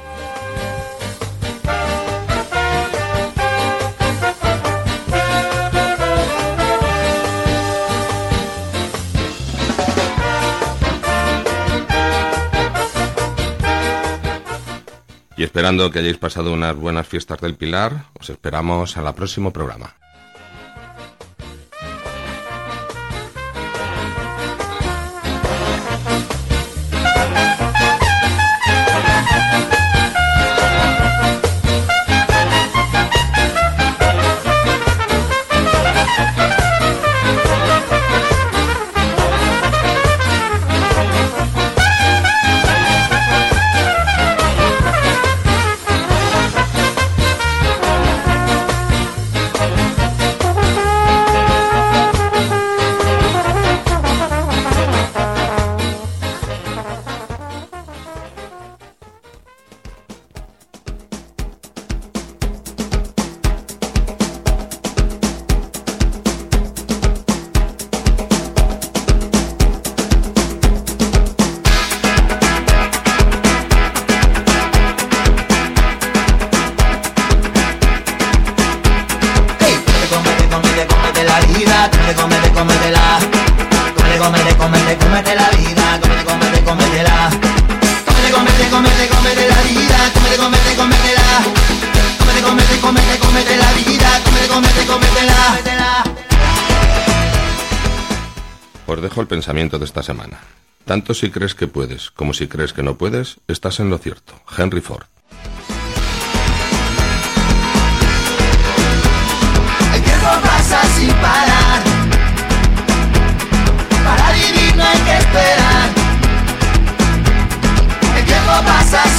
Y esperando que hayáis pasado unas buenas fiestas del Pilar, os esperamos al próximo programa. Os dejo el pensamiento de esta semana. Tanto si crees que puedes como si crees que no puedes, estás en lo cierto. Henry Ford. El tiempo pasa sin parar. Para vivir no hay que esperar. El tiempo pasa